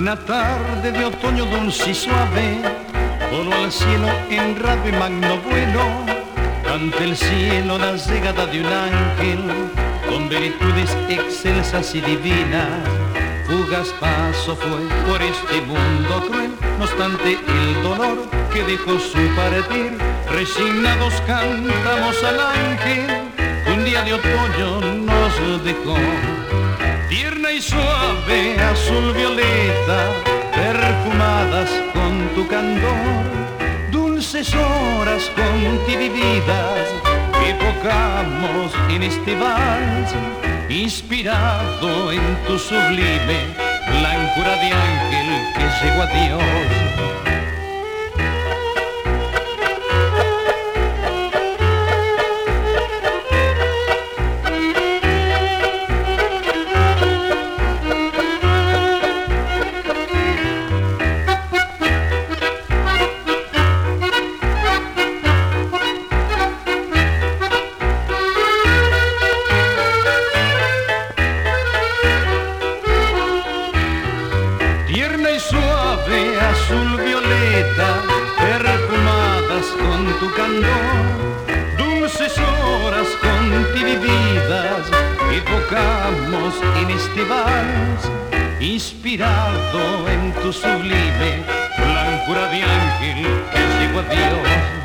Una tarde de otoño dulce y suave, voló al cielo en rápido y magno vuelo. Ante el cielo la llegada de un ángel, con virtudes excelsas y divinas. Fugaz paso fue por este mundo cruel, no obstante el dolor que dejó su partir. Resignados cantamos al ángel, que un día de otoño nos dejó. Tierna y suave, azul violeta, perfumadas con tu candor, dulces horas contigo vividas, evocamos en este vals, inspirado en tu sublime blancura de ángel que llegó a Dios. Tierna y suave, azul violeta, perfumadas con tu candor, dulces horas contigo vividas, evocamos en este vals, inspirado en tu sublime blancura de ángel que llegó a Dios.